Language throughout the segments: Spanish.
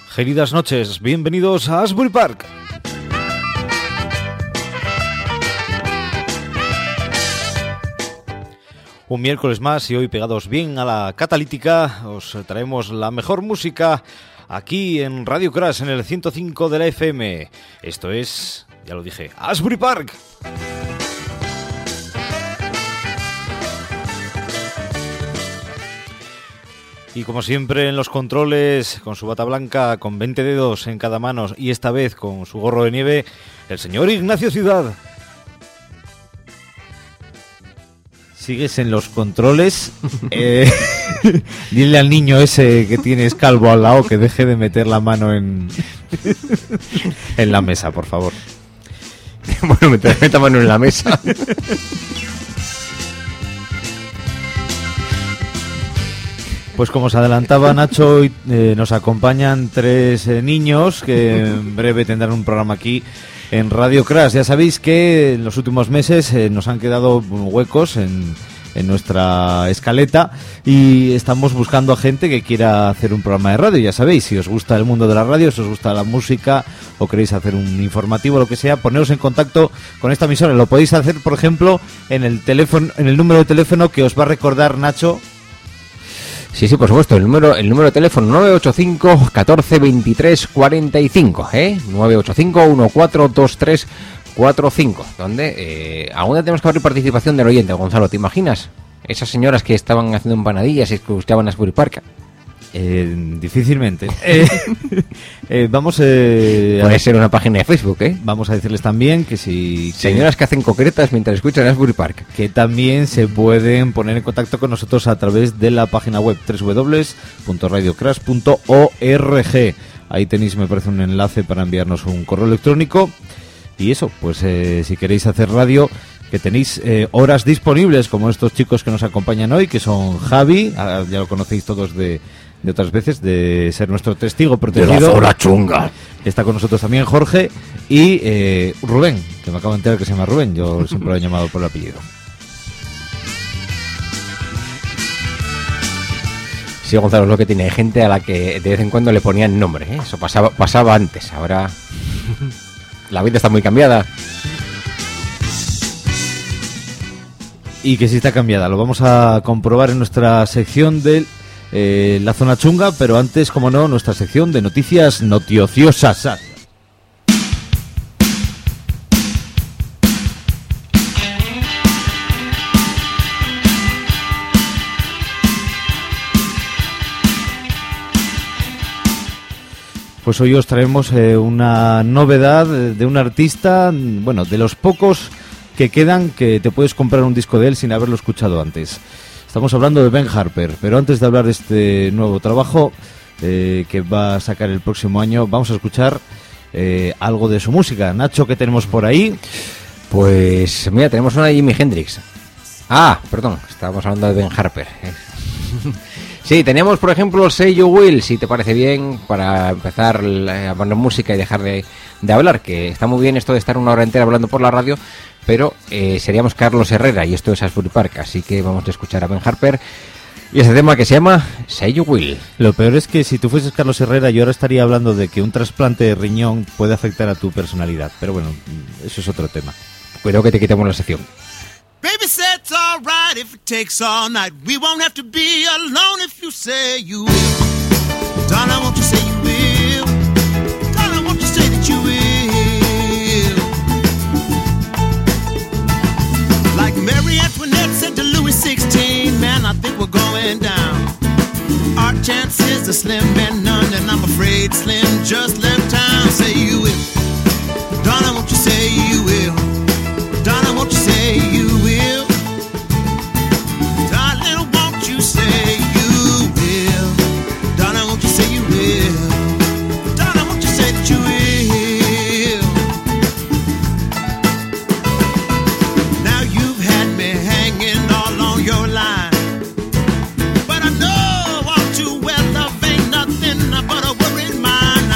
Queridas noches, bienvenidos a Asbury Park. Un miércoles más y hoy pegados bien a la catalítica os traemos la mejor música aquí en Radio Crash en el 105 de la FM. Esto es, ya lo dije, Asbury Park. Y como siempre en los controles, con su bata blanca, con 20 dedos en cada mano y esta vez con su gorro de nieve, el señor Ignacio Ciudad. ¿Sigues en los controles? Dile al niño ese que tienes calvo al lado que deje de meter la mano en la mesa, por favor. Bueno, meta mano en la mesa. Pues como os adelantaba Nacho, hoy nos acompañan tres niños que en breve tendrán un programa aquí en Radio Crash. Ya sabéis que en los últimos meses nos han quedado huecos en nuestra escaleta y estamos buscando a gente que quiera hacer un programa de radio. Ya sabéis, si os gusta el mundo de la radio, si os gusta la música o queréis hacer un informativo, lo que sea, poneros en contacto con esta emisora. Lo podéis hacer, por ejemplo, en el teléfono, en el número de teléfono que os va a recordar Nacho. Sí, por supuesto, el número de teléfono 985 14 23 45, 985 14 2345, donde aún tenemos que abrir participación del oyente. Gonzalo, ¿te imaginas? Esas señoras que estaban haciendo empanadillas y que gustaban a Asbury Park. Difícilmente. Vamos puede ser una página de Facebook, Vamos a decirles también que si señoras que hacen concretas mientras escuchan Asbury Park, que también se pueden poner en contacto con nosotros a través de la página web www.radiocrash.org. Ahí tenéis, me parece, un enlace para enviarnos un correo electrónico. Y eso, pues si queréis hacer radio, que tenéis horas disponibles, como estos chicos que nos acompañan hoy, que son Javi, ya lo conocéis todos de otras veces, de ser nuestro testigo protegido. De la zona chunga. Está con nosotros también Jorge y Rubén, que me acabo de enterar que se llama Rubén, yo siempre lo he llamado por el apellido. Sí, Gonzalo, es lo que tiene. Hay gente a la que de vez en cuando le ponían nombre, Eso pasaba antes, ahora la vida está muy cambiada. Y que sí está cambiada, lo vamos a comprobar en nuestra sección de la zona chunga, pero antes, como no, nuestra sección de noticias noticiosas. Pues hoy os traemos una novedad de un artista, bueno, de los pocos que quedan que te puedes comprar un disco de él sin haberlo escuchado antes. Estamos hablando de Ben Harper, pero antes de hablar de este nuevo trabajo que va a sacar el próximo año, vamos a escuchar algo de su música. Nacho, ¿qué tenemos por ahí? Pues mira, tenemos una de Jimi Hendrix. Perdón, estábamos hablando de Ben Harper. Sí, tenemos por ejemplo Say You Will, si te parece bien, para empezar a poner música y dejar de hablar, que está muy bien esto de estar una hora entera hablando por la radio, pero seríamos Carlos Herrera y esto es Asbury Park, así que vamos a escuchar a Ben Harper y ese tema que se llama Say You Will. Lo peor es que si tú fueses Carlos Herrera yo ahora estaría hablando de que un trasplante de riñón puede afectar a tu personalidad, pero bueno, eso es otro tema. Creo que te quitamos la sección. Baby said it's all right if it takes all night. We won't have to be alone if you say you will. Darling, won't you say you will? Darling, won't you say that you will? Like Mary Antoinette said to Louis XVI, man, I think we're going down. Our chances are slim and none, and I'm afraid Slim just left town. Say you will. Darling, won't you say you will? Darling, won't you say you will? Darling, won't you say you will? Darling, won't you say you will? Darling, won't you say that you will? Now you've had me hanging all on your line, but I know all too well love ain't nothing but a worried mind.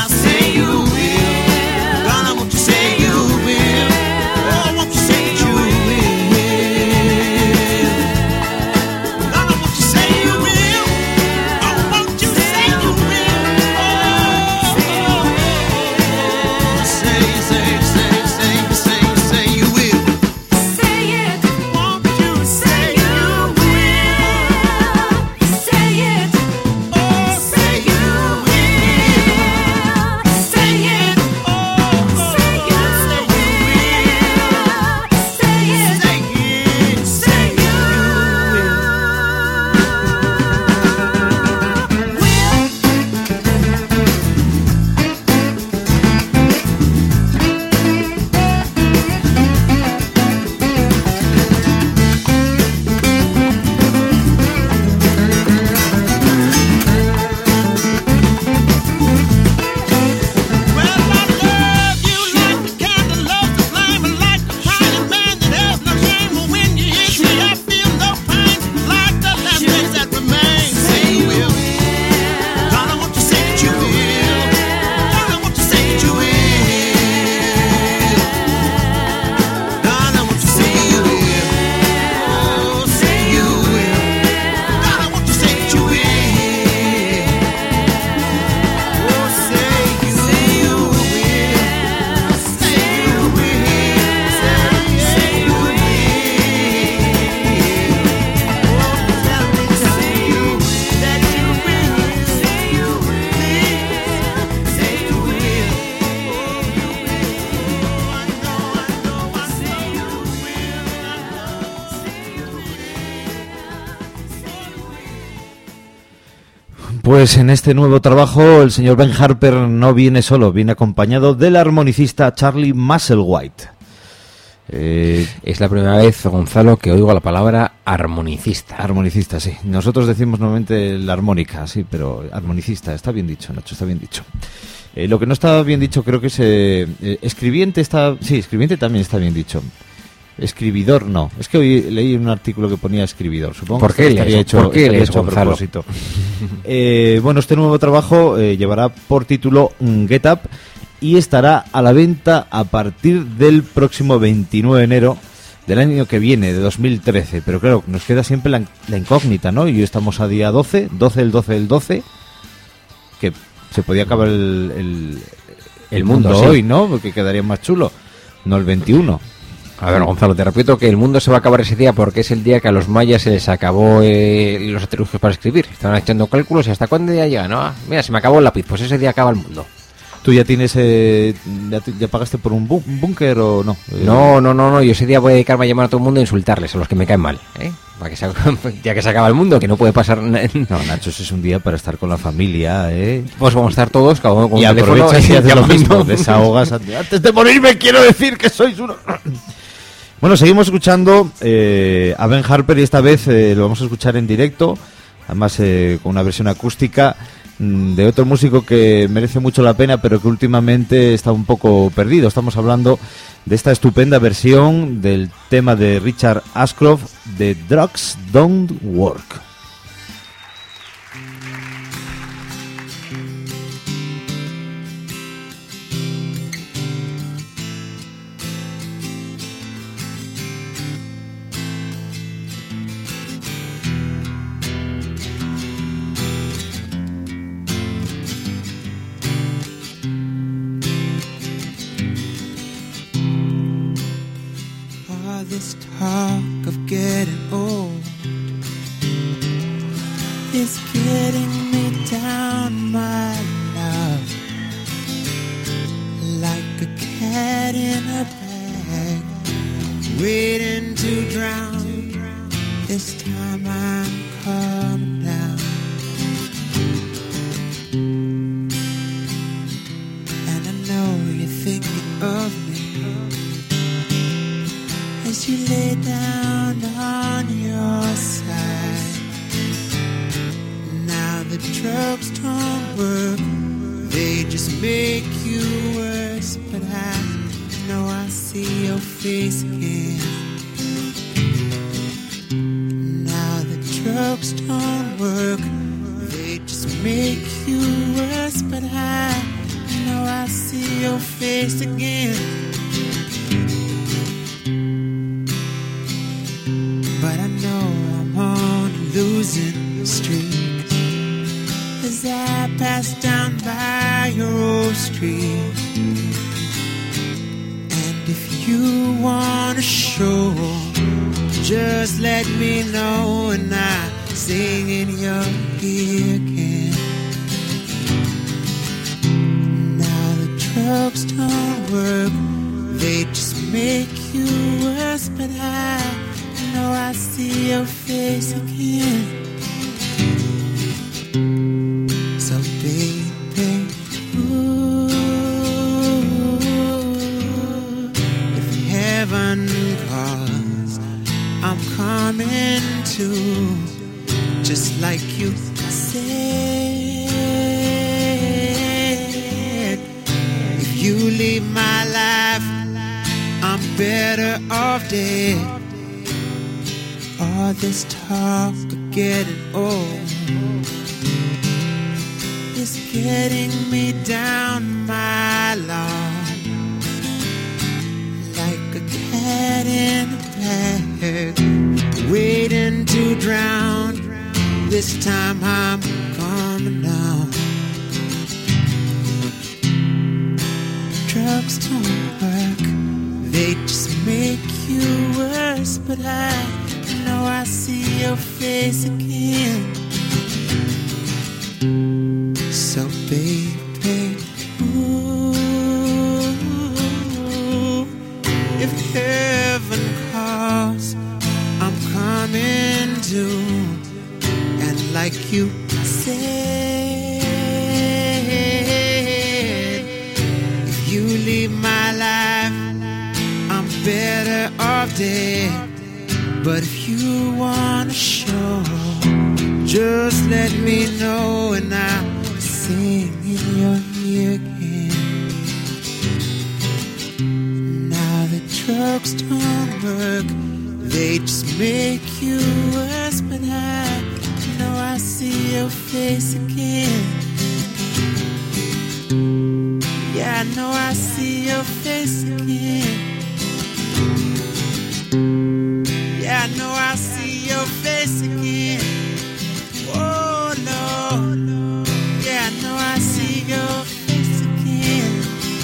Pues en este nuevo trabajo el señor Ben Harper no viene solo, viene acompañado del armonicista Charlie Musselwhite. Es la primera vez, Gonzalo, que oigo la palabra armonicista. Armonicista, sí. Nosotros decimos normalmente la armónica, sí, pero armonicista, está bien dicho, Nacho, está bien dicho. Lo que no está bien dicho creo que es escribiente, escribiente también está bien dicho. Escribidor no, es que hoy leí un artículo que ponía escribidor, supongo. ¿Por qué estaría hecho a propósito. Bueno, este nuevo trabajo llevará por título Get Up y estará a la venta a partir del próximo 29 de enero del año que viene, de 2013. Pero claro, nos queda siempre la incógnita, ¿no? Y hoy estamos a día 12 del 12, que se podía acabar el mundo sí. hoy, ¿no? Porque quedaría más chulo, no el 21. A ver, Gonzalo, te repito que el mundo se va a acabar ese día porque es el día que a los mayas se les acabó los artilugios para escribir. Estaban echando cálculos y hasta cuándo día llega, ¿no? Mira, se me acabó el lápiz, pues ese día acaba el mundo. ¿Tú ya tienes, ya pagaste por un búnker o no? No, yo ese día voy a dedicarme a llamar a todo el mundo e insultarles, a los que me caen mal, ¿eh? Para que ya que se acaba el mundo, que no puede pasar nada. No, Nacho, ese es un día para estar con la familia, ¿eh? Pues vamos a estar todos, cada uno con y un teléfono. Y haces lo mismo, desahogas. Antes de morirme quiero decir que sois uno... Bueno, seguimos escuchando a Ben Harper y esta vez lo vamos a escuchar en directo, además con una versión acústica de otro músico que merece mucho la pena, pero que últimamente está un poco perdido. Estamos hablando de esta estupenda versión del tema de Richard Ashcroft de Drugs Don't Work. This talk of getting old is getting me down, my love, like a cat in a bag, waiting to drown. This time I'm coming down, and I know you're thinking of me as you lay down on your side. Now the drugs don't work, they just make you worse. But I know I see your face again. Now the drugs don't work, they just make you worse. But I know I see your face again. But I know I'm on a losing streak as I pass down by your old street. And if you want to show, just let me know and I sing in your ear again. Now the drugs don't work, they just make you worse. But I know I see your face again. So baby, ooh, if heaven calls, I'm coming to, just like you said. If you leave my life, I'm better off dead. All this talk of getting old is getting me down, my lord, like a cat in a bag, waiting to drown. This time I'm coming down. Drugs don't work, they just make you worse. But I know I see your face again. So baby, ooh, if heaven calls, I'm coming to. And like you said, dead. But if you want to show, just let me know and I'll sing in your ear again. Now the drugs don't work, they just make you worse. But I know I see your face again. Yeah, I know I see your face again. Yeah, I know I see your face again. Oh, no. Yeah, I know I see your face again.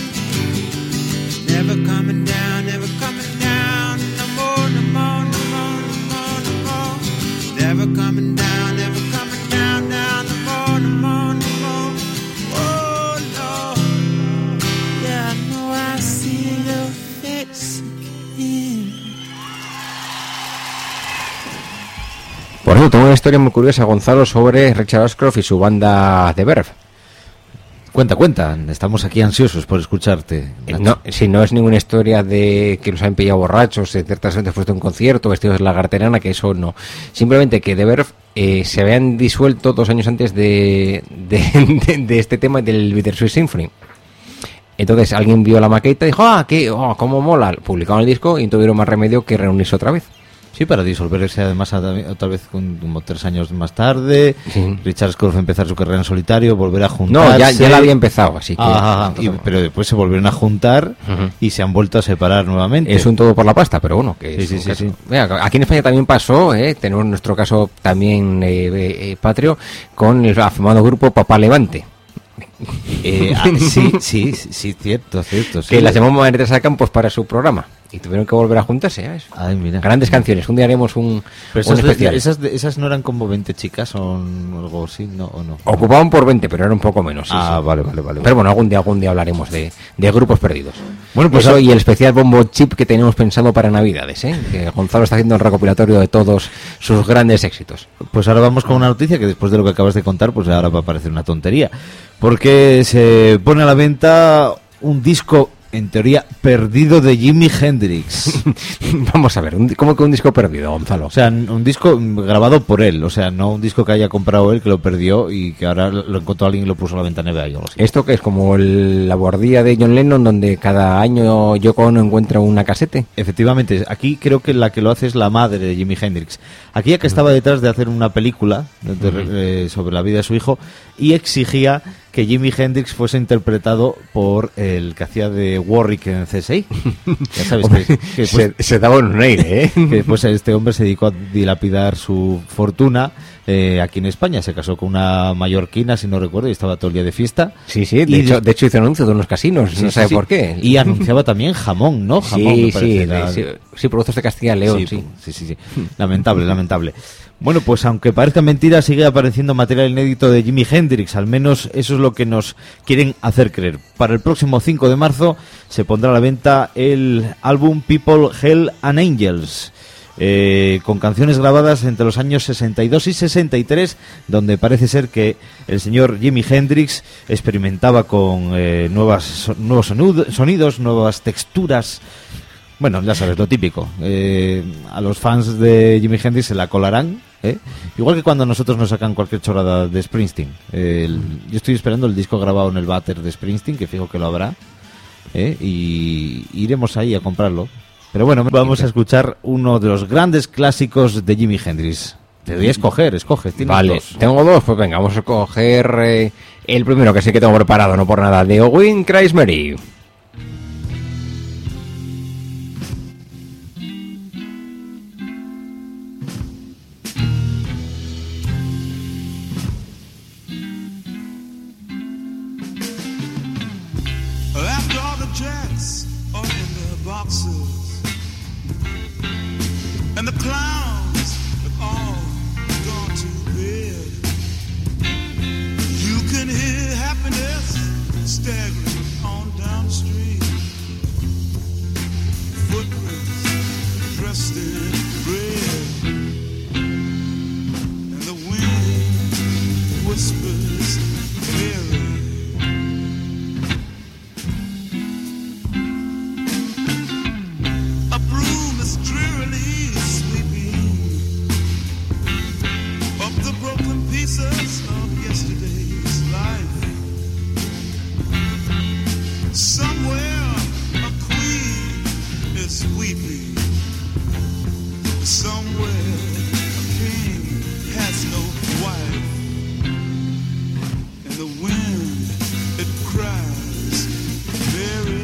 Never coming down, never coming down. No more, no more, no more, no more, no more. Never coming down, never coming down, down. No more, no more, no more. Oh, no. Yeah, I know I see your face again. Por eso tengo una historia muy curiosa, Gonzalo, sobre Richard Ashcroft y su banda The Verve. Cuenta, estamos aquí ansiosos por escucharte. No, si no es ninguna historia de que los han pillado borrachos, de ciertas veces puesto un concierto, vestidos de lagarterana, que eso no. Simplemente que The Verve se habían disuelto 2 años antes de este tema del Bittersweet Symphony. Entonces alguien vio la maqueta y dijo, cómo mola, publicaron el disco y no tuvieron más remedio que reunirse otra vez. Sí, para disolverse además otra vez como 3 años más tarde. Sí. Richard Ashcroft empezar su carrera en solitario, volver a juntarse. No, ya la había empezado, así que... pero después se volvieron a juntar y se han vuelto a separar nuevamente. Es un todo por la pasta, pero bueno. Que sí. Mira, aquí en España también pasó, tenemos nuestro caso también patrio, con el afamado grupo Papá Levante. Sí, cierto. Que sí. las llamó Madre Teresa Campos para su programa y tuvieron que volver a juntarse, ¿sabes? Ay, mira. Grandes canciones, un día haremos un especial. Esas no eran como 20 chicas o algo así, ¿no? ¿O no? Ocupaban por 20, pero era un poco menos. Sí. Vale. Pero bueno, algún día hablaremos de grupos perdidos. Bueno, pues eso y el especial bombo chip que tenemos pensado para Navidades, que Gonzalo está haciendo el recopilatorio de todos sus grandes éxitos. Pues ahora vamos con una noticia que después de lo que acabas de contar, pues ahora va a parecer una tontería. Porque se pone a la venta un disco, en teoría, perdido de Jimi Hendrix. Vamos a ver, ¿cómo que un disco perdido, Gonzalo? O sea, un disco grabado por él, o sea, no un disco que haya comprado él, que lo perdió y que ahora lo encontró alguien y lo puso a la venta en eBay o algo así. ¿Esto que es como la bordilla de John Lennon, donde cada año Yoko Ono encuentra una casete? Efectivamente, aquí creo que la que lo hace es la madre de Jimi Hendrix. Aquella que estaba detrás de hacer una película sobre la vida de su hijo y exigía que Jimi Hendrix fuese interpretado por el que hacía de Warwick en CSI. Ya sabes que se daba un aire, que después este hombre se dedicó a dilapidar su fortuna aquí en España. Se casó con una mallorquina, si no recuerdo, y estaba todo el día de fiesta. Sí, de hecho hizo anuncio de unos casinos, no sabe por qué. Y anunciaba también jamón, ¿no? Jamón, sí, productos de Castilla y León, sí. Lamentable. Bueno, pues aunque parezca mentira, sigue apareciendo material inédito de Jimi Hendrix, al menos eso es lo que nos quieren hacer creer. Para el próximo 5 de marzo se pondrá a la venta el álbum People, Hell and Angels, con canciones grabadas entre los años 62 y 63, donde parece ser que el señor Jimi Hendrix experimentaba con nuevos sonidos, nuevas texturas. Bueno, ya sabes, lo típico. A los fans de Jimi Hendrix se la colarán, igual que cuando nosotros nos sacan cualquier chorrada de Springsteen. Yo estoy esperando el disco grabado en el váter de Springsteen, que fijo que lo habrá, y iremos ahí a comprarlo. Pero bueno, vamos a escuchar uno de los grandes clásicos de Jimi Hendrix. Te voy a escoge. Vale, dos. Tengo 2, pues venga, vamos a escoger el primero, que sé que tengo preparado, no por nada, de Owen Cries Mary. And the clowns have all gone to bed. You can hear happiness staggering on down the street. Footprints dressed in red, and the wind whispers Mary. A broom is driven pieces of yesterday's life. Somewhere a queen is weeping. Somewhere a king has no wife. And the wind, it cries, Mary.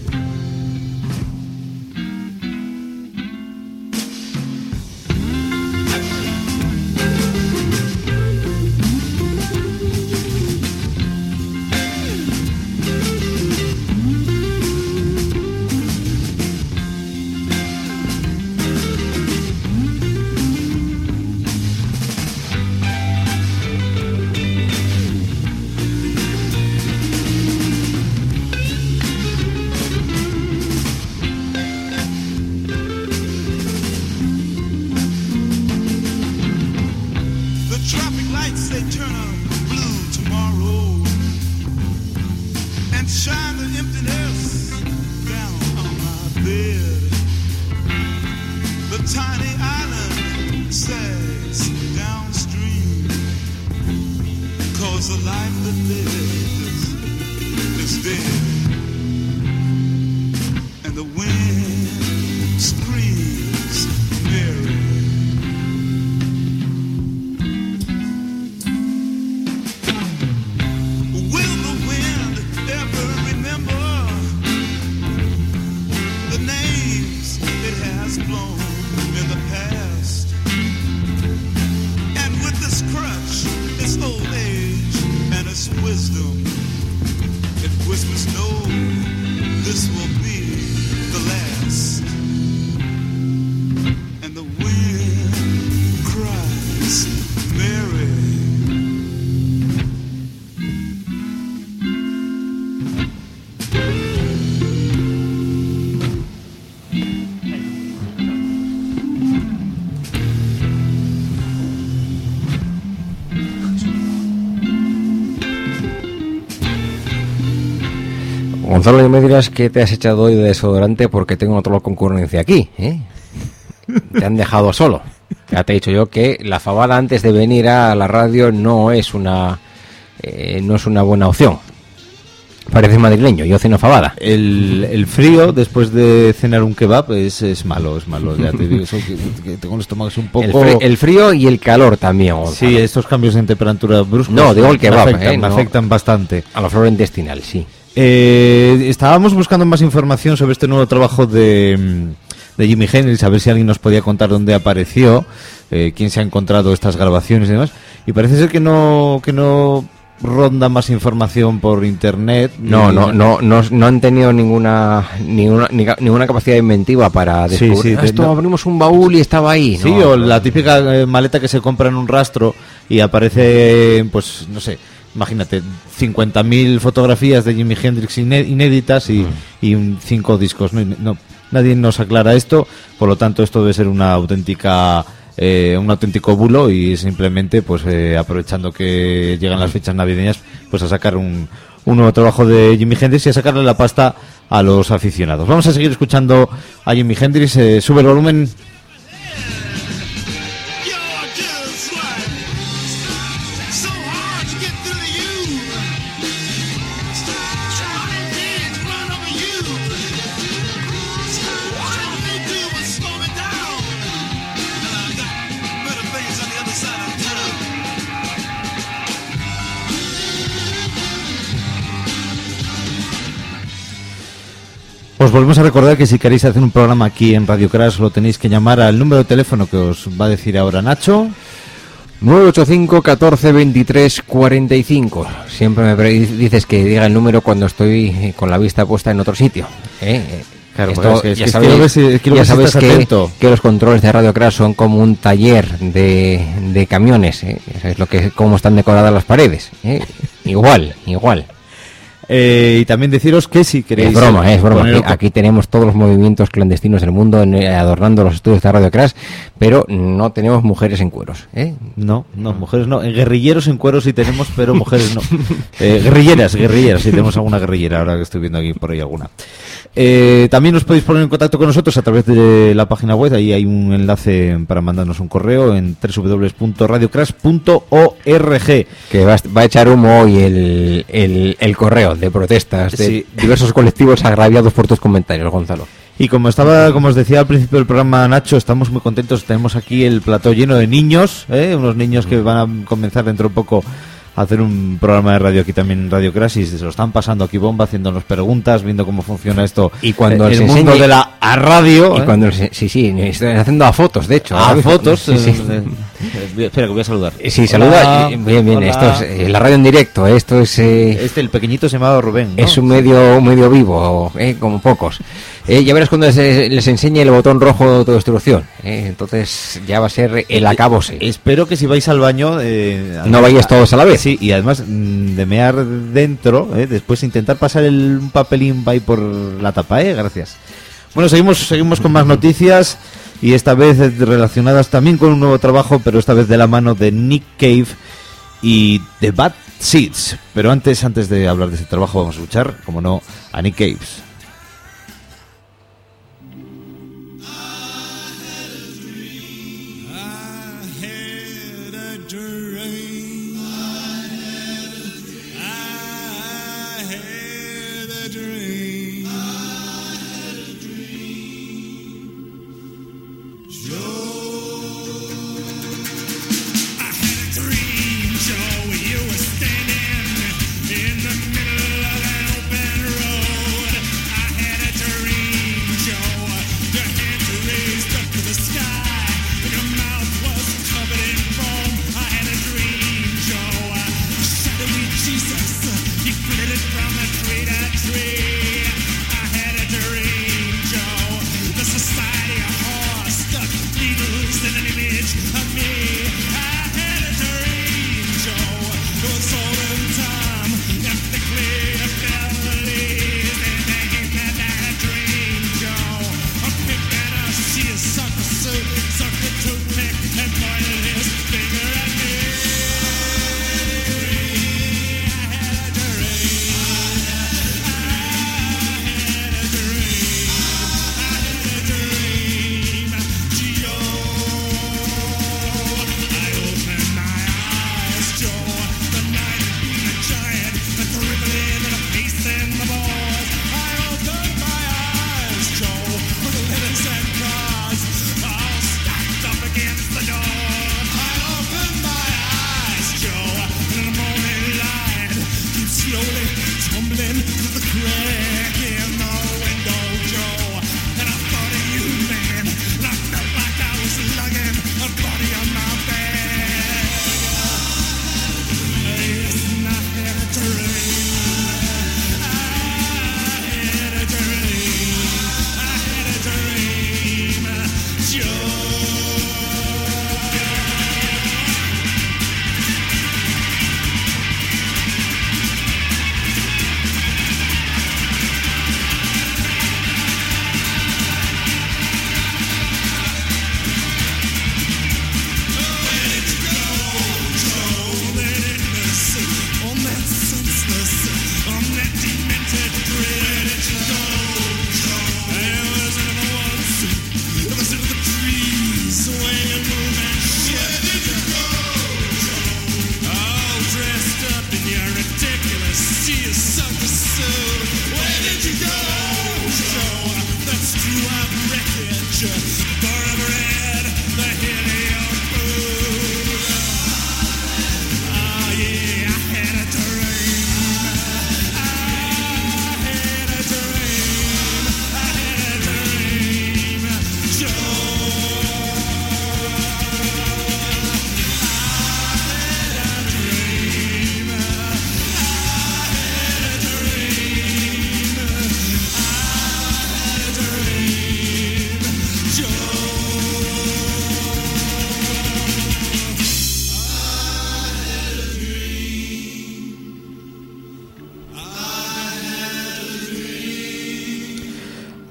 Gonzalo, me dirás que te has echado hoy de desodorante porque tengo otra concurrencia aquí, ¿eh? Te han dejado solo. Ya te he dicho yo que la fabada antes de venir a la radio no es una buena opción. Parece madrileño, yo ceno fabada. El frío después de cenar un kebab es malo, ya te digo, eso que tengo el estómago es un poco... El frío y el calor también, Gonzalo. Sí, estos cambios en temperatura bruscos... No, digo el kebab, me afectan bastante. A la flora intestinal, sí. Estábamos buscando más información sobre este nuevo trabajo de Jimi Hendrix, a ver si alguien nos podía contar dónde apareció, quién se ha encontrado estas grabaciones y demás, y parece ser que no ronda más información por internet. No han tenido ninguna capacidad inventiva para descubrir. Abrimos un baúl y estaba ahí. Sí, o la típica maleta que se compra en un rastro y aparece, pues no sé, imagínate, 50.000 fotografías de Jimi Hendrix inéditas y 5 discos. No, nadie nos aclara esto, por lo tanto esto debe ser una auténtica... un auténtico bulo y simplemente pues aprovechando que llegan las fechas navideñas pues a sacar un nuevo trabajo de Jimi Hendrix y a sacarle la pasta a los aficionados. Vamos a seguir escuchando a Jimi Hendrix. Sube el volumen. Os volvemos a recordar que si queréis hacer un programa aquí en Radio Crash lo tenéis que llamar al número de teléfono que os va a decir ahora Nacho. 985 14 23 45. Siempre me dices que diga el número cuando estoy con la vista puesta en otro sitio. Claro, esto, ya sabes que los controles de Radio Crash son como un taller de camiones. Es lo que cómo están decoradas las paredes. Igual. Y también deciros que si queréis... Es broma. poner- Aquí tenemos todos los movimientos clandestinos del mundo adornando los estudios de Radio Crash, pero no tenemos mujeres en cueros, ¿eh? No, mujeres no. Guerrilleros en cuero sí tenemos, pero mujeres no. Guerrilleras sí tenemos alguna guerrillera, ahora que estoy viendo aquí por ahí alguna. También os podéis poner en contacto con nosotros a través de la página web, ahí hay un enlace para mandarnos un correo en www.radiocrash.org. Que va a echar humo hoy el correo de protestas de Sí. diversos colectivos agraviados por tus comentarios, Gonzalo. Y como os decía al principio del programa, Nacho, estamos muy contentos. Tenemos aquí el plató lleno de niños, unos niños que van a comenzar dentro de poco a hacer un programa de radio aquí también en Radio Crash y se lo están pasando aquí bomba, haciéndonos preguntas, viendo cómo funciona esto. Y cuando el les mundo enseñe- de la radio. Y cuando sí, están haciendo a fotos, de hecho. A ¿sabes? fotos. Sí. Espera, que voy a saludar. Sí, saluda. Hola, Bien, hola. esto es la radio en directo, esto es... El pequeñito se llamaba Rubén, ¿no? Es un medio vivo, como pocos. Ya verás cuando les enseñe el botón rojo de autodestrucción. Entonces ya va a ser el acabose. Espero que si vais al baño... No vayáis todos a la vez. Sí, y además de mear dentro, después intentar pasar un papelín ahí por la tapa, gracias. Bueno, seguimos con más noticias y esta vez relacionadas también con un nuevo trabajo, pero esta vez de la mano de Nick Cave y The Bad Seeds. Pero antes de hablar de ese trabajo vamos a escuchar, como no, a Nick Cave.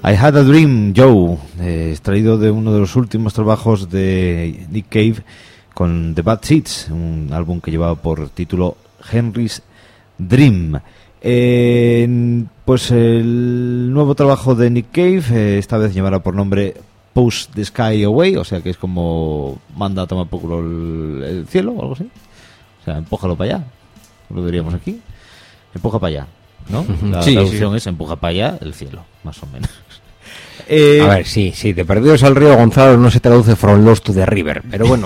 I Had a Dream, Joe, extraído de uno de los últimos trabajos de Nick Cave con The Bad Seeds, un álbum que llevaba por título Henry's Dream. Pues el nuevo trabajo de Nick Cave, esta vez llevará por nombre Push the Sky Away, o sea que es como manda a tomar por culo el cielo o algo así. O sea, empújalo para allá, lo diríamos aquí. Empuja para allá, ¿no? La traducción es empuja para allá el cielo, más o menos. A ver, sí, de Perdidos al Río Gonzalo no se traduce From Lost to the River, pero bueno.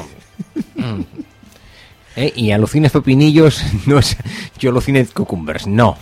Y alucines pepinillos no es yo alucines cucumbers, no.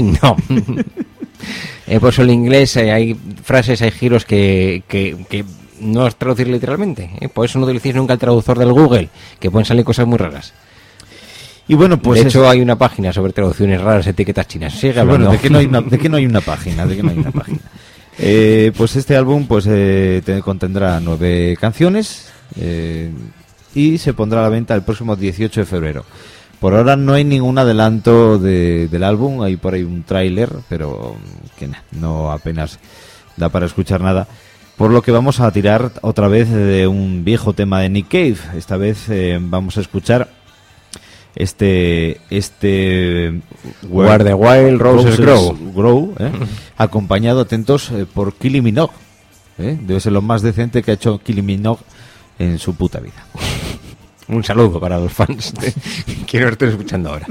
Por eso en inglés hay frases, hay giros que no es traducir literalmente. Por eso no utilicéis nunca el traductor del Google, que pueden salir cosas muy raras. Y bueno, pues de hecho hay una página sobre traducciones raras, etiquetas chinas. Sigue hablando. Bueno, ¿de qué no hay una página? Pues este álbum pues contendrá 9 canciones y se pondrá a la venta el próximo 18 de febrero. Por ahora no hay ningún adelanto del álbum, hay por ahí un tráiler, pero que no apenas da para escuchar nada. Por lo que vamos a tirar otra vez de un viejo tema de Nick Cave. Esta vez vamos a escuchar este Where the Wild Roses Grow, acompañado, atentos, por Kylie Minogue. Debe ser lo más decente que ha hecho Kylie Minogue en su puta vida. Un saludo para los fans que nos estén escuchando ahora.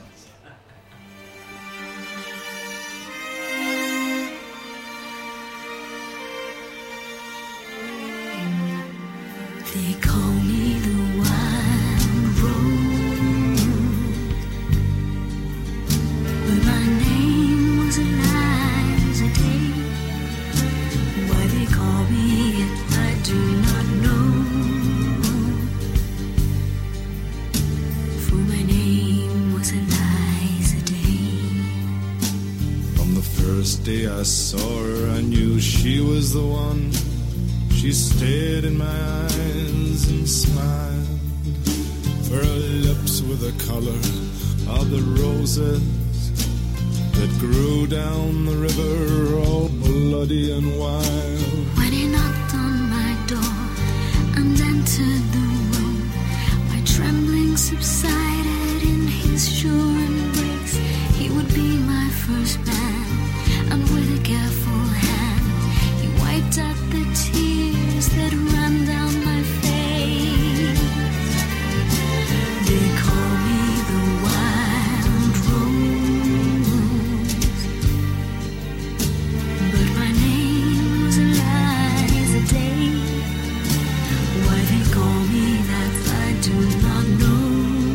I saw her, I knew she was the one. She stared in my eyes and smiled. For her lips were the color of the roses that grew down the river, all bloody and wild. When he knocked on my door and entered the room, my trembling subsided in his sure embrace. He would be my first man, and with a careful hand he wiped out the tears that ran down my face. They call me the wild rose, but my name was Eliza Day. Why they call me that I do not know,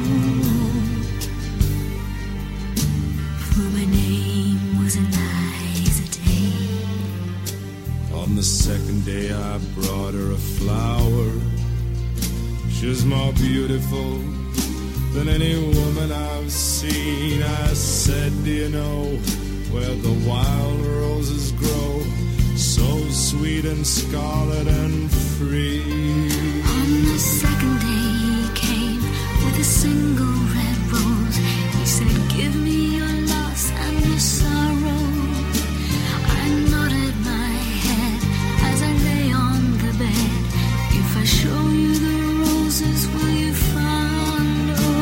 for my name was Eliza Day. On the second day I brought her a flower. She was more beautiful than any woman I've seen. I said, do you know where the wild roses grow, so sweet and scarlet and free? On the second day he came with a single red rose. He said, give me your loss and your sorrow. I nodded my head as I lay on the bed. If I show you the roses, will you follow?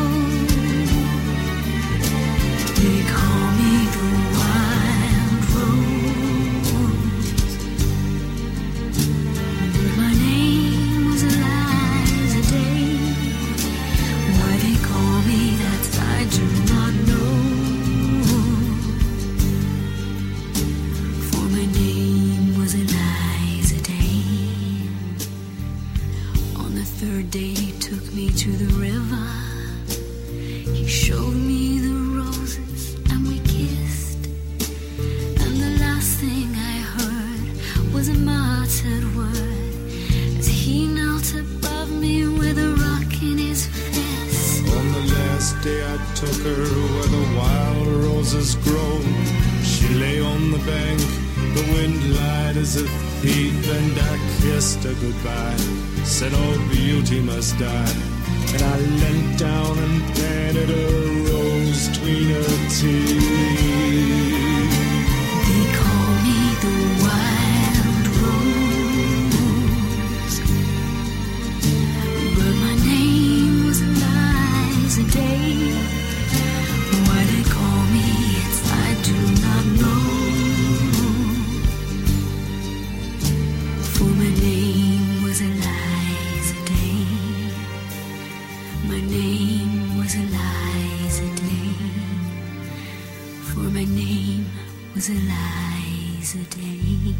They call me the wild rose, but my name was Eliza Day. Why they call me that I do not know, for my name was Eliza Day. On the third day he took me to the river. He showed me the roses and we kissed. And the last thing I heard was a muttered word as he knelt above me with a rock in his fist. On the last day I took her where the wild roses grow. She lay on the bank, the wind lied as a thief, and I kissed her goodbye, said all beauty must die. And I leant down and planted a rose between her teeth. They call me the wild was Eliza Day.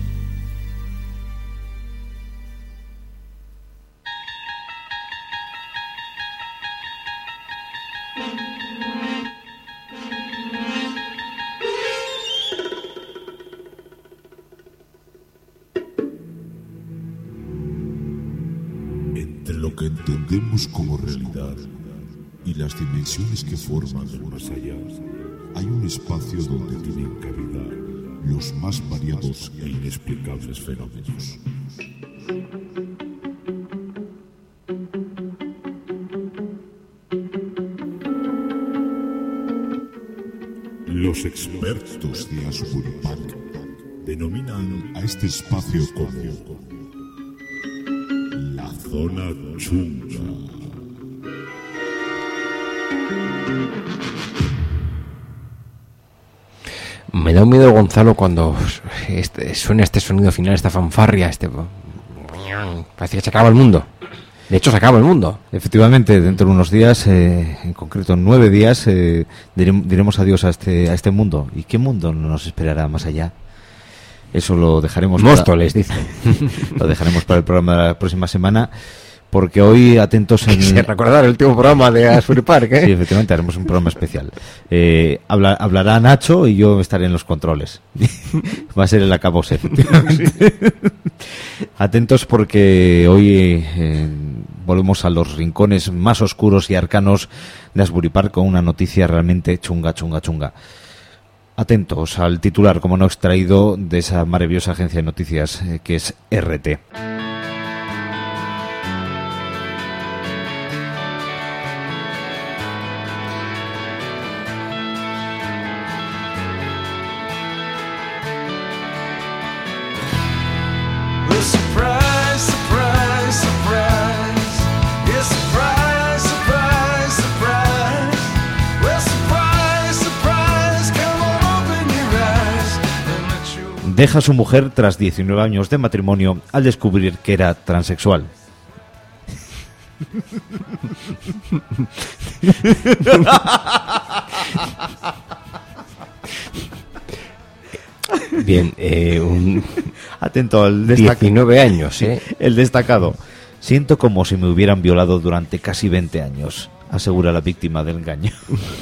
Entre lo que entendemos como realidad y las dimensiones que forman el más allá, hay un espacio donde tienen cabida los más variados e inexplicables fenómenos. Los expertos de Asbury Park denominan a este espacio como la zona chunga. Me da un miedo, Gonzalo, cuando suena este sonido final, esta fanfarria, parece que se acaba el mundo. De hecho, se acaba el mundo. Efectivamente, dentro de unos días, en concreto 9 días, diremos adiós a este mundo. ¿Y qué mundo nos esperará más allá? Eso lo dejaremos... Móstoles, dice. Lo dejaremos para el programa de la próxima semana, porque hoy, atentos en... recordar el último programa de Asbury Park, ¿eh? Sí, efectivamente, haremos un programa especial. Hablará Nacho y yo estaré en los controles. Va a ser el acabose, efectivamente. Atentos porque hoy volvemos a los rincones más oscuros y arcanos de Asbury Park con una noticia realmente chunga. Atentos al titular, como no extraído de esa maravillosa agencia de noticias que es RT. Deja a su mujer tras 19 años de matrimonio al descubrir que era transexual. Bien, atento al 19 años, ¿eh? El destacado. Siento como si me hubieran violado durante casi 20 años, asegura la víctima del engaño.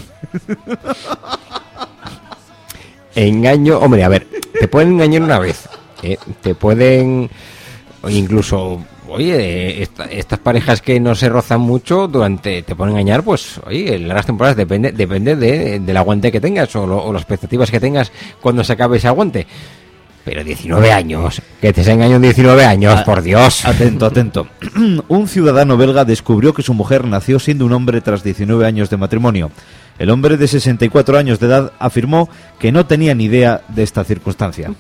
Engaño, hombre, a ver, te pueden engañar una vez, te pueden, incluso, oye, estas parejas que no se rozan mucho te pueden engañar, pues, oye, en largas temporadas depende del aguante que tengas o las expectativas que tengas cuando se acabe ese aguante. Pero 19 años, que te se engañó en 19 años, por Dios. Atento. Un ciudadano belga descubrió que su mujer nació siendo un hombre tras 19 años de matrimonio. El hombre de 64 años de edad afirmó que no tenía ni idea de esta circunstancia.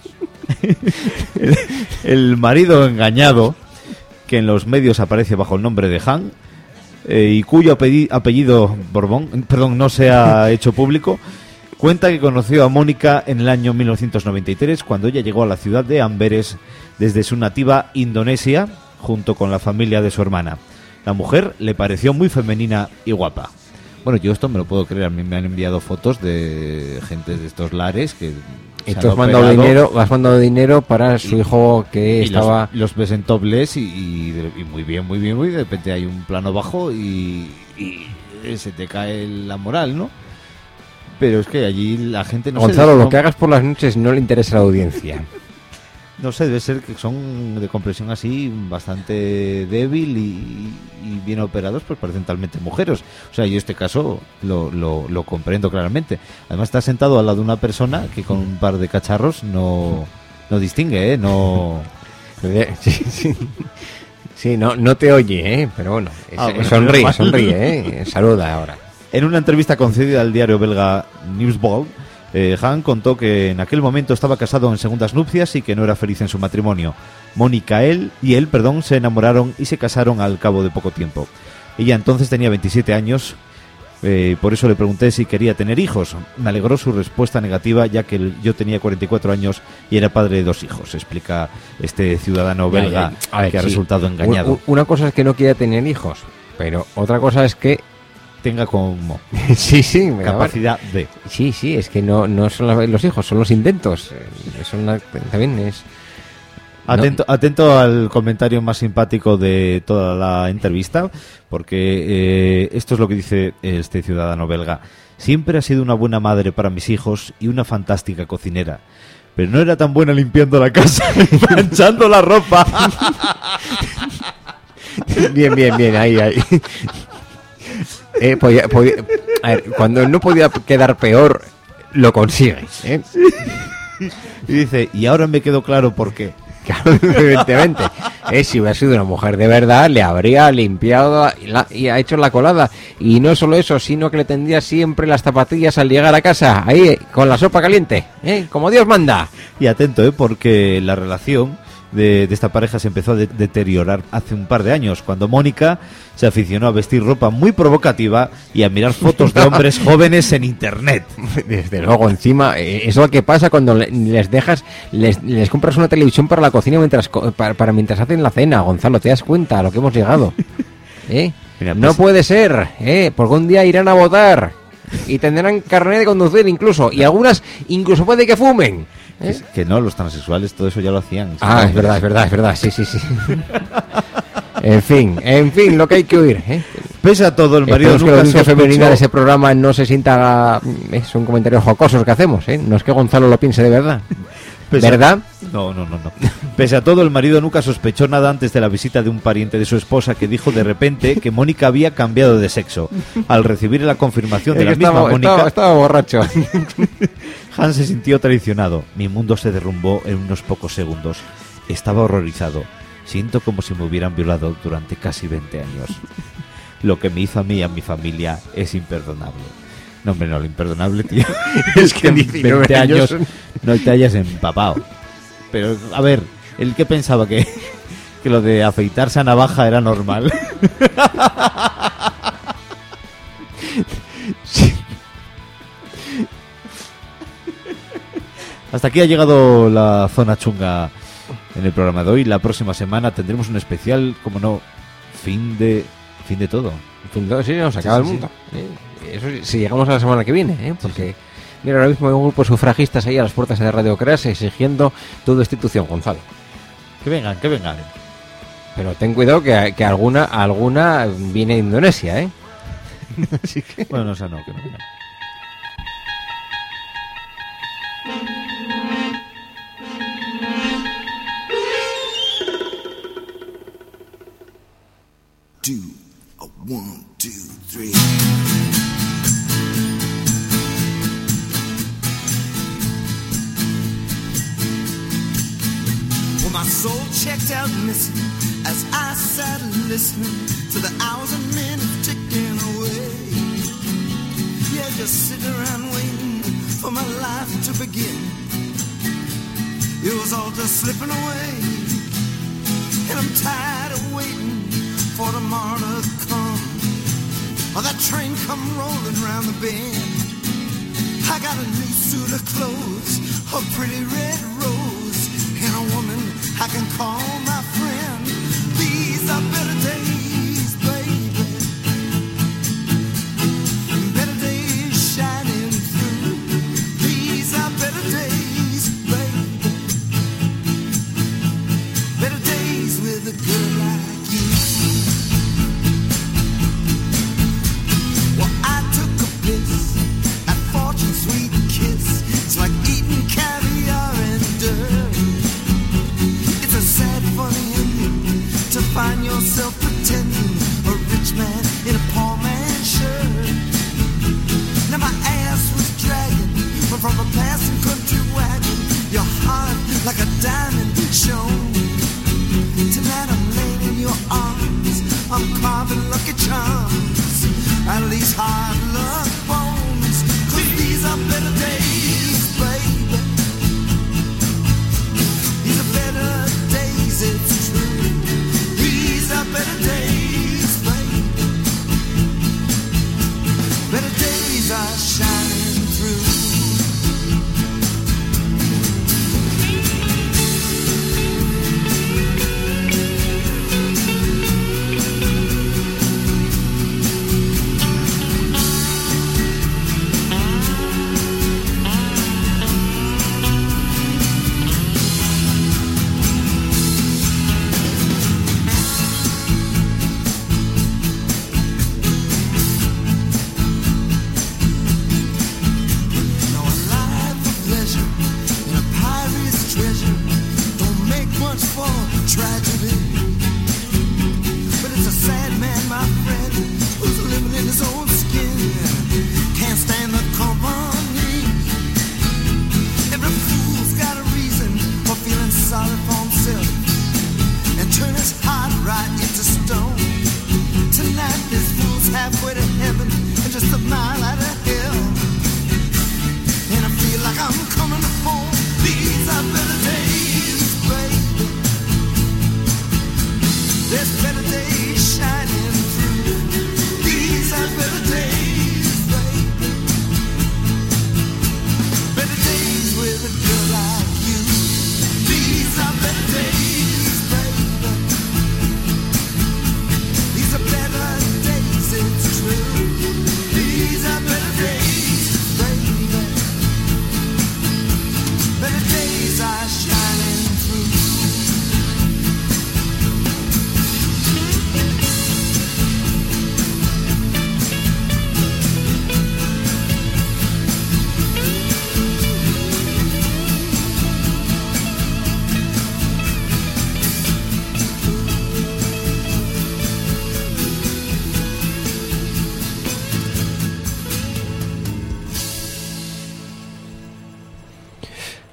El marido engañado, que en los medios aparece bajo el nombre de Han, y cuyo apellido no se ha hecho público, cuenta que conoció a Mónica en el año 1993, cuando ella llegó a la ciudad de Amberes desde su nativa Indonesia, junto con la familia de su hermana. La mujer le pareció muy femenina y guapa. Bueno, yo esto me lo puedo creer. A mí me han enviado fotos de gente de estos lares que... Y tú has mandado dinero para su hijo que estaba... Los ves en topless y muy bien. De repente hay un plano bajo y se te cae la moral, ¿no? Pero es que allí la gente no... Gonzalo, lo que hagas por las noches no le interesa a la audiencia. No sé, debe ser que son de comprensión así bastante débil y bien operados, pues parecen talmente mujeres. O sea, yo este caso lo comprendo claramente. Además está sentado al lado de una persona que con un par de cacharros no distingue, no... Sí, no te oye, pero bueno, sonríe, saluda ahora. En una entrevista concedida al diario belga Nieuwsblad, Han contó que en aquel momento estaba casado en segundas nupcias y que no era feliz en su matrimonio. Mónica y él, se enamoraron y se casaron al cabo de poco tiempo. Ella entonces tenía 27 años, por eso le pregunté si quería tener hijos. Me alegró su respuesta negativa, ya que yo tenía 44 años y era padre de 2 hijos, explica este ciudadano belga que ha resultado engañado. Una cosa es que no quiera tener hijos, pero otra cosa es que tenga como Sí, capacidad de. Sí, es que no son los hijos, son los intentos. También es... Atento al comentario más simpático de toda la entrevista, porque esto es lo que dice este ciudadano belga. Siempre ha sido una buena madre para mis hijos y una fantástica cocinera, pero no era tan buena limpiando la casa y planchando la ropa. Bien, ahí. A ver, cuando no podía quedar peor, lo consigue. Y dice, y ahora me quedó claro por qué. Claro, evidentemente. Si hubiera sido una mujer de verdad, le habría limpiado y ha hecho la colada. Y no solo eso, sino que le tendría siempre las zapatillas al llegar a casa, ahí, con la sopa caliente, como Dios manda. Y atento, porque la relación de esta pareja se empezó a deteriorar hace un par de años, cuando Mónica se aficionó a vestir ropa muy provocativa y a mirar fotos de hombres jóvenes en internet. Desde luego, encima, eso es lo que pasa cuando les compras una televisión para la cocina mientras hacen la cena. Gonzalo, ¿te das cuenta a lo que hemos llegado? Mira, pues, no puede ser, porque un día irán a votar y tendrán carnet de conducir incluso, y algunas incluso puede que fumen. Que no, los transexuales todo eso ya lo hacían. Ah, es verdad, sí. En fin, lo que hay que oír. Pese a todo, el marido nunca... que la audiencia femenina de ese programa no se sienta... son comentarios jocosos que hacemos, no es que Gonzalo lo piense de verdad. ¿Verdad? No. Pese a todo, el marido nunca sospechó nada antes de la visita de un pariente de su esposa que dijo de repente que Mónica había cambiado de sexo. Al recibir la confirmación de la misma Mónica... Estaba borracho. Hans se sintió traicionado. Mi mundo se derrumbó en unos pocos segundos. Estaba horrorizado. Siento como si me hubieran violado durante casi 20 años. Lo que me hizo a mí y a mi familia es imperdonable. No, hombre, no, lo imperdonable, tío, es que en 20 años no te hayas empapado. Pero, a ver, ¿el que pensaba que lo de afeitarse a navaja era normal? Sí. Hasta aquí ha llegado la zona chunga en el programa de hoy. La próxima semana tendremos un especial, como no, fin de todo. Fin de todo, sí, nos acaba el mundo. Eso si llegamos a la semana que viene, porque mira, ahora mismo hay un grupo de sufragistas ahí a las puertas de Radio Crash exigiendo tu destitución, Gonzalo. Que vengan. Pero ten cuidado que alguna viene de Indonesia, Así que... Bueno, o sea, no, que no vengan. One, two, three. Well, my soul checked out missing as I sat listening to the hours and minutes ticking away. Yeah, just sitting around waiting for my life to begin. It was all just slipping away, and I'm tired of waiting for tomorrow to come. Oh, that train come rolling round the bend. I got a new suit of clothes, a pretty red rose, and a woman I can call my friend. These are better days, baby. Better days shining through. These are better days, baby. Better days with a girl like you. Well, I took a piss at Fortune's sweet kiss. It's like eating caviar and dirt. It's a sad, funny ending to find yourself pretending a rich man in a poor man's shirt. Now my ass was dragging from a passing country wagon. Your heart like a diamond shone. Tonight I'm laying in your arms, I'm carving lucky charms, at least hard luck bones. 'Cause these are better days, baby. These are better days, it's true. These are better days, baby. Better days are shining through.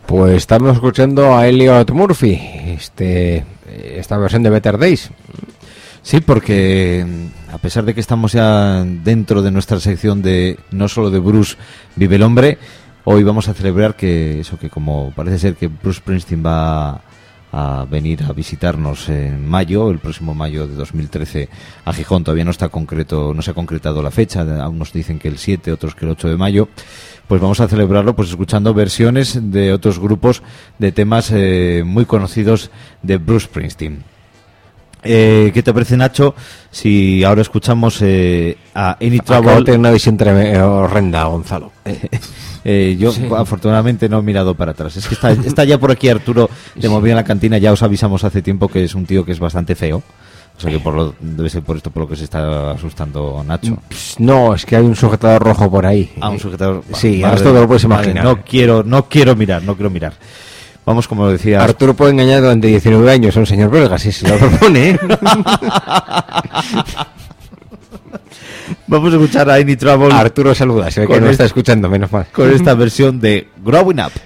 Pues estamos escuchando a Elliot Murphy, esta versión de Better Days. Sí, porque a pesar de que estamos ya dentro de nuestra sección de no solo de Bruce vive el hombre, hoy vamos a celebrar que como parece ser que Bruce Springsteen va a venir a visitarnos en mayo, el próximo mayo de 2013 a Gijón. Todavía no se ha concretado la fecha, unos dicen que el 7, otros que el 8 de mayo. Pues vamos a celebrarlo pues escuchando versiones de otros grupos de temas muy conocidos de Bruce Springsteen. ¿Qué te parece, Nacho, si ahora escuchamos a Any Trouble? Acabo de tener una visión horrenda, Gonzalo. Yo afortunadamente no he mirado para atrás. Es que está ya por aquí Arturo de Movida en la Cantina. Ya os avisamos hace tiempo que es un tío que es bastante feo. O sea que debe ser por esto por lo que se está asustando Nacho. No, es que hay un sujetador rojo por ahí. Un sujetador. Sí, ahora esto te lo puedes imaginar. No quiero mirar. Vamos, como decía... Arturo puede engañar durante 19 años a un señor belga, si se lo propone, ¿eh? Vamos a escuchar a Any Trouble. Arturo saluda, se ve que no está escuchando, menos mal. Con esta versión de Growing Up.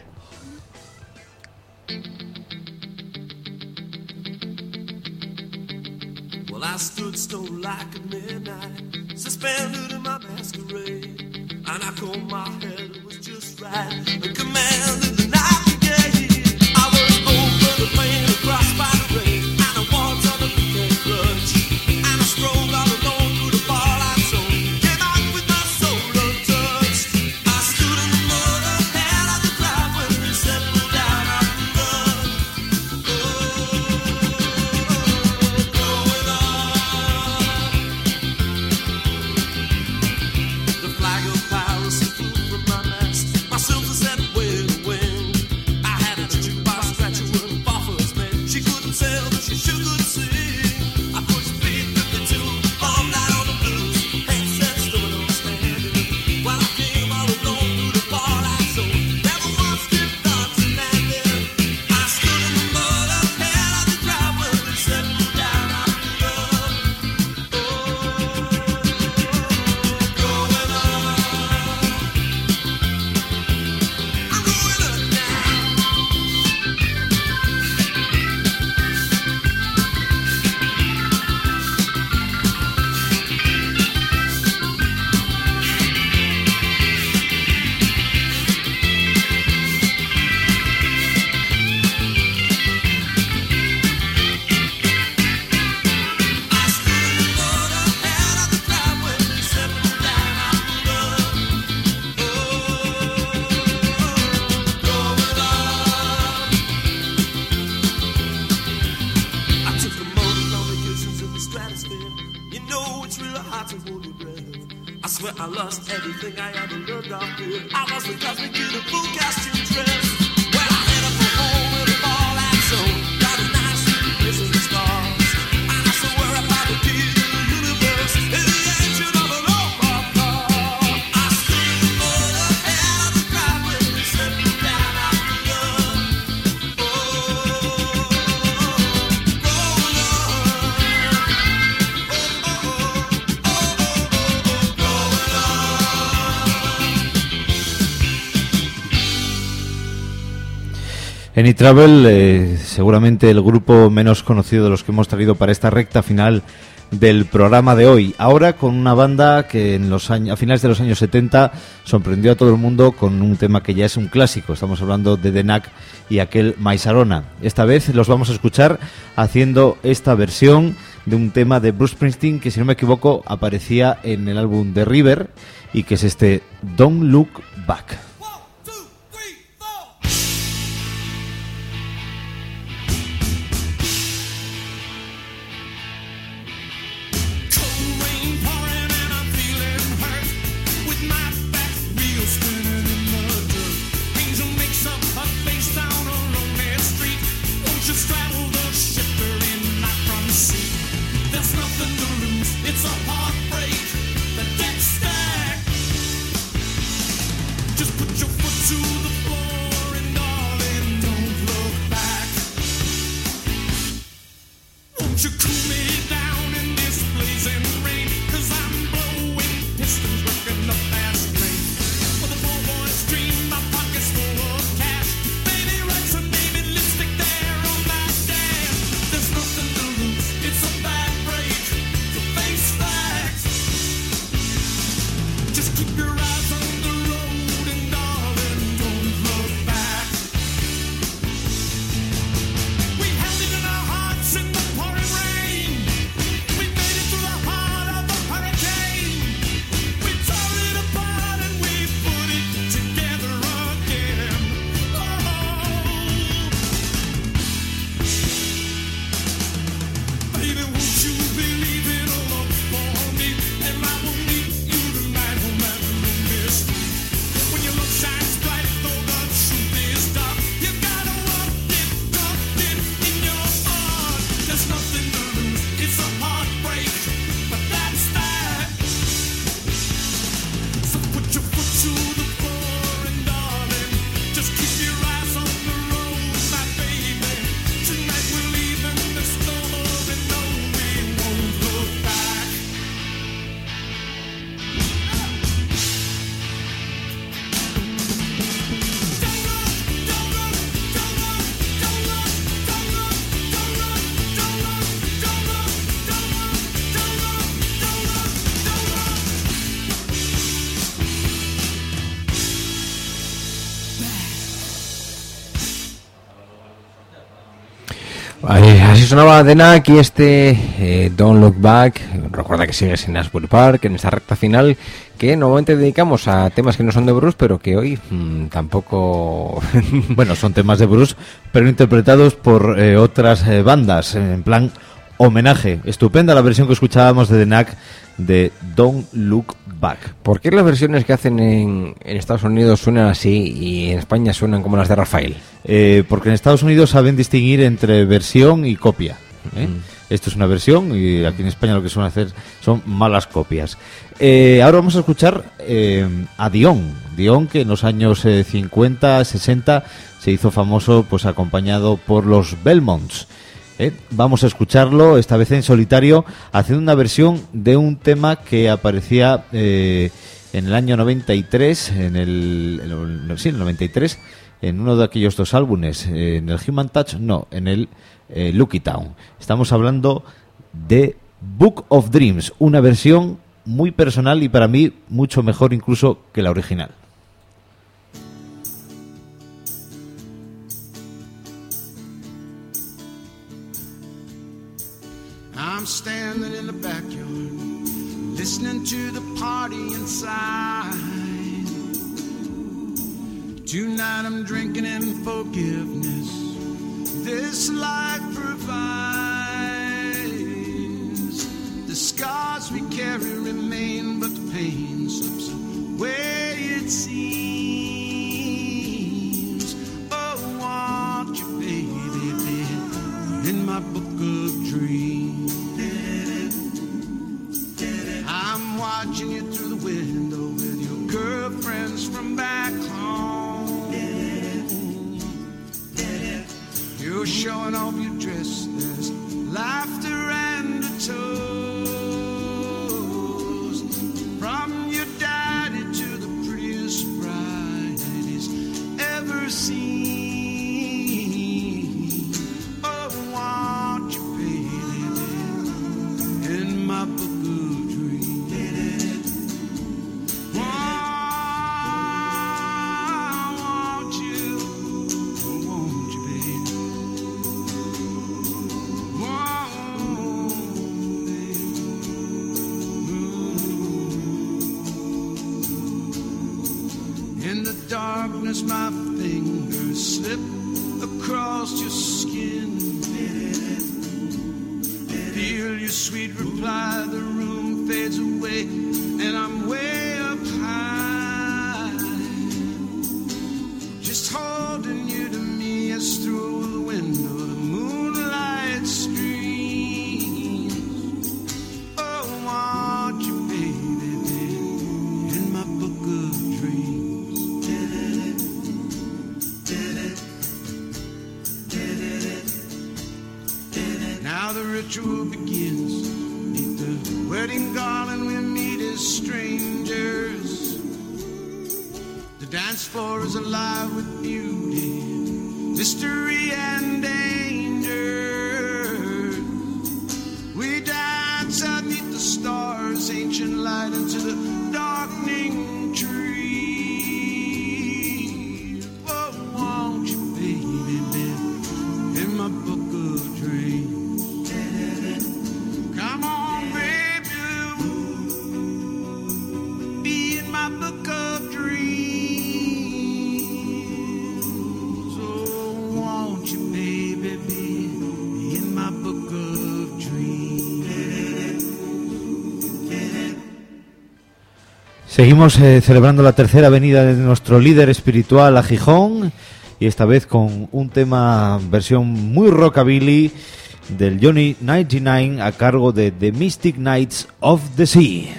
Well, I stood stone like a midnight, suspended in my masquerade, and I combed my head, it was just right, and commanded the night brigade. I was over the plain across by the rain, and I walked on the weekend grudge, and I strolled all alone through the barlight zone, came out with my soul untouched. I stood in the mud, head of the crowd when they settled down out the mud. The flag of piracy flew from my mast. My silver set with the wind. I had a jukebox scratcher with a buffer's man. She couldn't sail, but she sure could sing. I pushed B-52 all night on the blues. Headsets doing no standing. While I came all alone through the barlight zone. Never once did thoughts and landing. I stood in the mud, head of the crowd when they settled down out the mud. I took a moment on vacations in the stratosphere. You know it's real hard to hold your breath. I swear I lost everything I ever learned out here. I lost the cosmic kid in full costume dress. When I head up for home with a ball and soul, got a nice little place in the stars. And I swear I found the key to the universe in the ancient of an old car. I stood in the mud, head of the crowd when they settled down out the mud. Any Trouble, seguramente el grupo menos conocido de los que hemos traído para esta recta final del programa de hoy. Ahora con una banda que a finales de los años 70 sorprendió a todo el mundo con un tema que ya es un clásico. Estamos hablando de The Knack y aquel Maisarona. Esta vez los vamos a escuchar haciendo esta versión de un tema de Bruce Springsteen que, si no me equivoco, aparecía en el álbum The River y que es este Don't Look Back. It's a heartbreak that gets stacked. Just put Así sonaba The Knack y Don't Look Back. Recuerda que sigues en Asbury Park, en esta recta final que normalmente dedicamos a temas que no son de Bruce, pero que hoy tampoco... Bueno, son temas de Bruce, pero interpretados por otras bandas, en plan homenaje. Estupenda la versión que escuchábamos de The Knack de Don't Look Back. ¿Por qué las versiones que hacen en Estados Unidos suenan así y en España suenan como las de Rafael? Porque en Estados Unidos saben distinguir entre versión y copia. Esto es una versión y aquí en España lo que suelen hacer son malas copias. Ahora vamos a escuchar a Dion, que en los años 50, 60 se hizo famoso pues acompañado por los Belmonts. Vamos a escucharlo, esta vez en solitario, haciendo una versión de un tema que aparecía en el año 93, en el 93, en uno de aquellos dos álbumes, en el Human Touch, no, en el Lucky Town. Estamos hablando de Book of Dreams, una versión muy personal y para mí mucho mejor incluso que la original. I'm standing in the backyard, listening to the party inside. Tonight I'm drinking in forgiveness. This life provides. The scars we carry remain, but the pain slips away, it seems. Oh, won't you, baby, in my book of dreams. I'm watching you through the window with your girlfriends from back home. You're showing off your dress, there's laughter and a toast. From your daddy to the prettiest bride that he's ever seen. Oh, won't you, baby, in my book of dreams. Won't you, baby? In the darkness, my fingers slip across your skin. I feel your sweet reply, the room fades away, and I'm way up high. Just holding you to me as through the window the moonlight streams. Oh, won't you, baby, in my book of dreams. Now the ritual begins. Beneath the wedding garland we meet as strangers. The dance floor is alive with beauty, mystery and danger. We dance out beneath the stars, ancient light into the darkening trees. Oh, won't you, baby, in my book of dreams. Come on, baby, be in my book of dreams. Oh, won't you, baby, be in my book of dreams. Seguimos celebrando la tercera venida de nuestro líder espiritual a Gijón y esta vez con un tema versión muy rockabilly del Johnny 99 a cargo de The Mystic Knights of the Sea.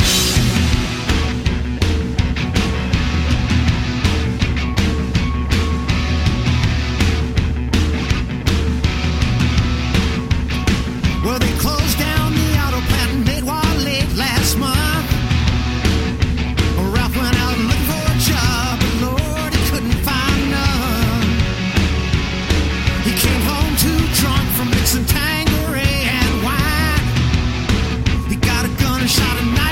Well, they closed down the auto plant in Madewell late last month. Ralph went out looking for a job, but Lord, he couldn't find none. He came home too drunk from mixing Tanqueray and wine. He got a gun and shot a knife.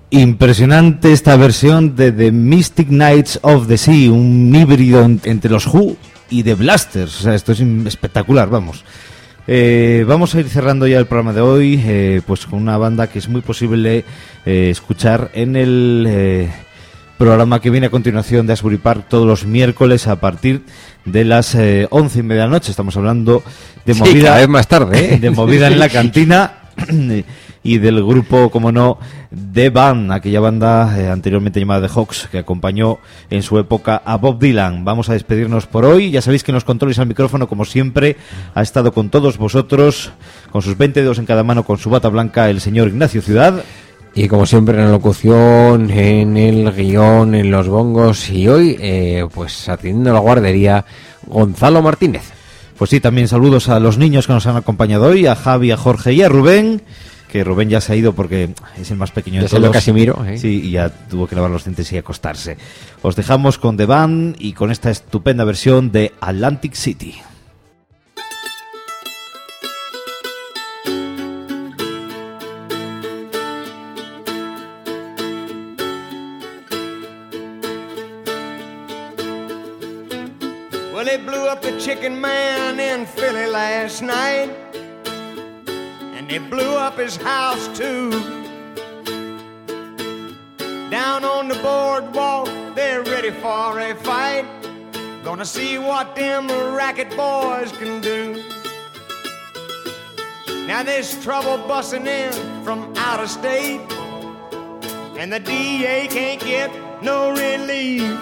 Impresionante esta versión de The Mystic Knights of the Sea, un híbrido entre los Who y The Blasters. O sea, esto es espectacular, vamos. Vamos a ir cerrando ya el programa de hoy, pues con una banda que es muy posible escuchar en el programa que viene a continuación de Asbury Park todos los miércoles a partir de las 11:30 de la noche. Estamos hablando de movida, sí, cada vez más tarde, de movida en la cantina y del grupo, como no, The Band, aquella banda anteriormente llamada The Hawks, que acompañó en su época a Bob Dylan. Vamos a despedirnos por hoy. Ya sabéis que en los controles al micrófono, como siempre, ha estado con todos vosotros, con sus 20 dedos en cada mano, con su bata blanca, el señor Ignacio Ciudad. Y como siempre en la locución, en el guión, en los bongos y hoy, pues atendiendo la guardería, Gonzalo Martínez. Pues sí, también saludos a los niños que nos han acompañado hoy, a Javi, a Jorge y a Rubén, que Rubén ya se ha ido porque es el más pequeño de todos. Casimiro, ¿eh? Sí, y ya tuvo que lavar los dientes y acostarse. Os dejamos con The Band y con esta estupenda versión de Atlantic City. Well, they blew up the Chicken Man in Philly last night, and they blew up his house too. Down on the boardwalk, they're ready for a fight. Gonna see what them racket boys can do. Now there's trouble busting in from out of state, and the DA can't get no relief.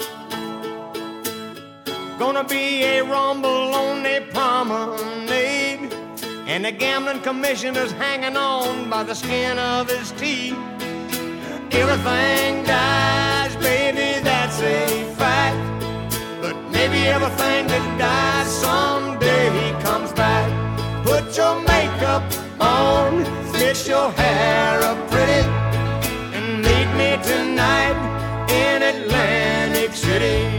Gonna be a rumble on the promenade, and the gambling commissioner's hanging on by the skin of his teeth. Everything dies, baby, that's a fact. But maybe everything that dies someday comes back. Put your makeup on, fix your hair up pretty, and meet me tonight in Atlantic City.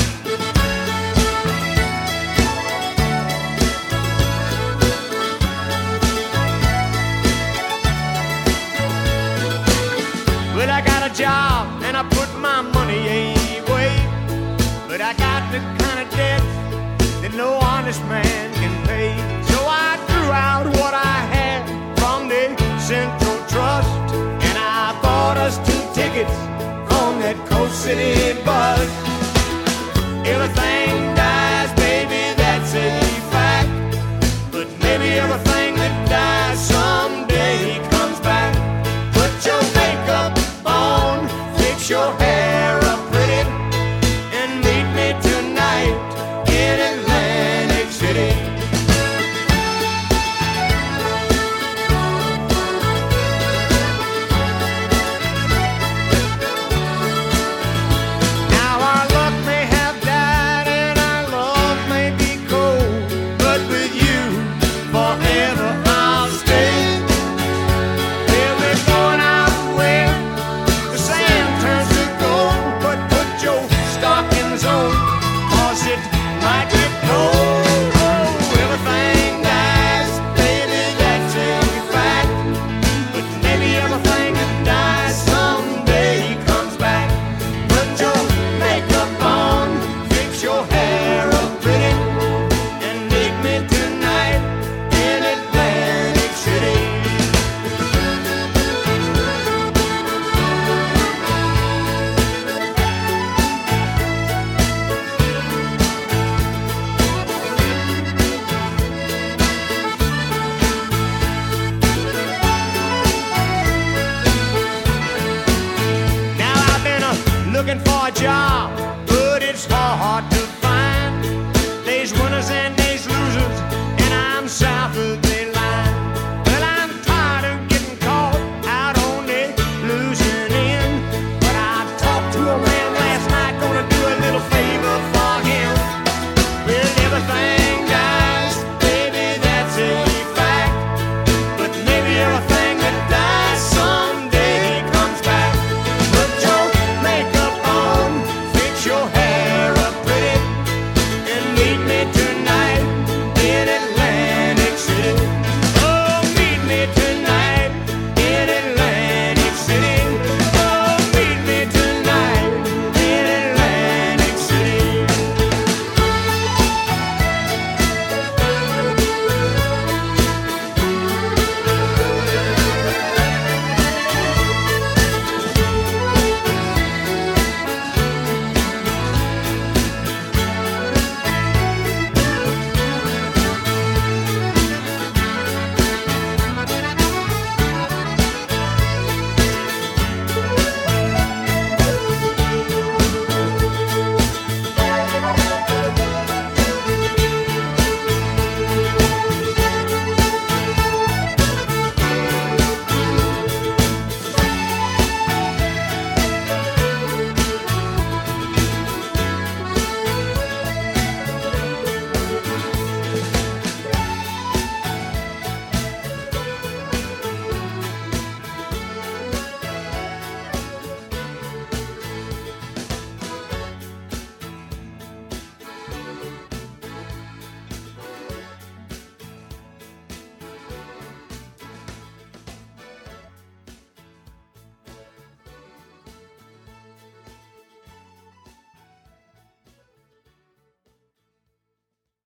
Well, I got a job and I put my money away, but I got the kind of debt that no honest man can pay. So I threw out what I had from the Central Trust, and I bought us 2 tickets on that Coast City bus. Everything